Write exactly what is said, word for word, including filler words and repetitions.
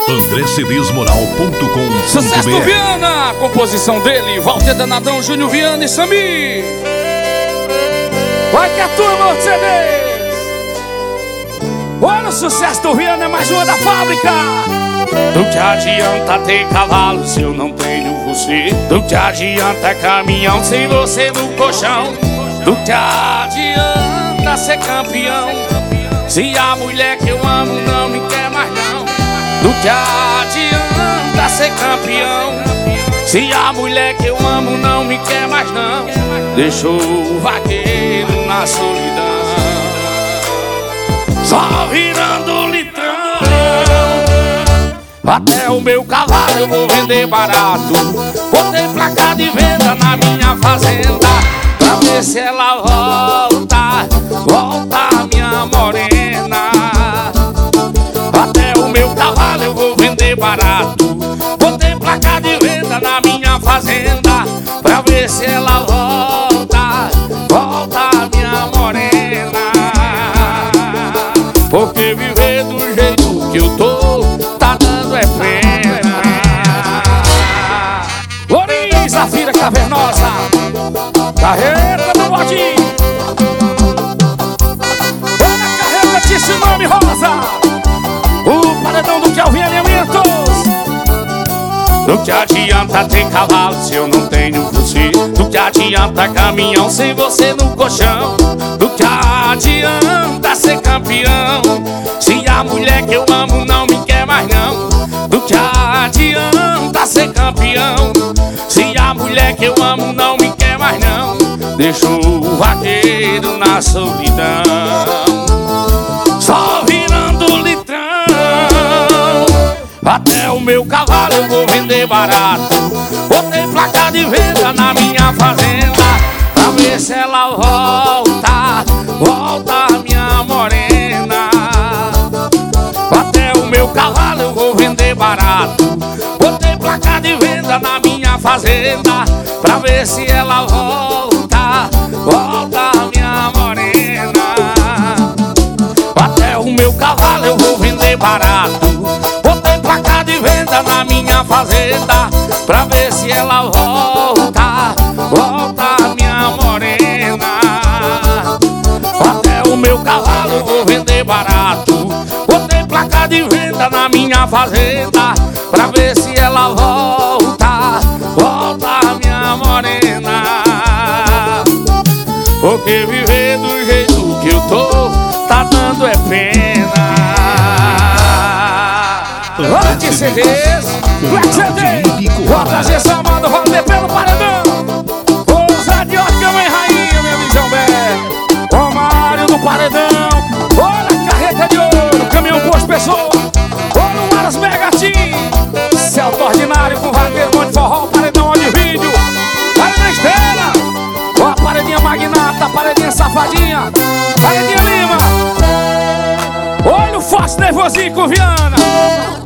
andré cedês moral ponto com ponto br. Sucesso do Viana, composição dele, Walter Danadão, Júnior Viana e Samir. Vai que é tua, Mercedes. Olha o sucesso do Viana, é mais uma da fábrica. Do que adianta ter cavalo se eu não tenho você? Do que adianta caminhão sem você no colchão? Do que adianta ser campeão se a mulher que eu amo não me quer mais não? Do que adianta ser campeão se a mulher que eu amo não me quer mais não? Deixou o vaqueiro na solidão, só virando litrão. Até o meu cavalo eu vou vender barato. Botei placa de venda na minha fazenda pra ver se ela volta, volta minha morena. Até o meu cavalo eu vou vender barato. Botei placa de venda na minha fazenda pra ver se ela volta, volta minha morena. Porque viver do jeito que eu tô tá dando é pena. Lourinho, Zafira Cavernosa, carreta do bodinho. Olha a carreta de esse nome rosa, o paredão do Kelvin Elementos. Do que adianta ter cavalo se eu não tenho você? Do que adianta caminhão sem você no colchão? Do que adianta ser campeão se a mulher que eu amo não me quer mais não? Do que adianta ser campeão se a mulher que eu amo não me quer mais não? Deixou o vaqueiro na solidão, só virando litrão. Até o meu cavalo eu vou vender barato. Botei placa de venda na minha fazenda pra ver se ela volta, volta minha morena. Até o meu cavalo eu vou vender barato. Botei placa de venda na minha fazenda pra ver se ela volta, volta minha morena. Até o meu cavalo eu vou vender barato. Botei placa de venda na minha fazenda pra ver se ela volta, volta minha morena. Até o meu cavalo eu vou vender barato. Botei placa de venda na minha fazenda pra ver se ela volta, volta minha morena. Porque viver do jeito que eu tô tá dando é pena. Antes cedês, Black Cedês, vou trazer essa amada, vou ver pelo paredão. Ousa de ótica, mãe rainha, minha visão bela. Romário do paredão. Olha a carreta de ouro, caminhão com as pessoas. Olha o Aras Megatim, Celto ordinário com vaqueiro, monte forró, paredão de vídeo. Paredão Estrela, ó a paredinha magnata, paredinha safadinha, paredinha Lima. Olha o Fácil nervosinho com Viana.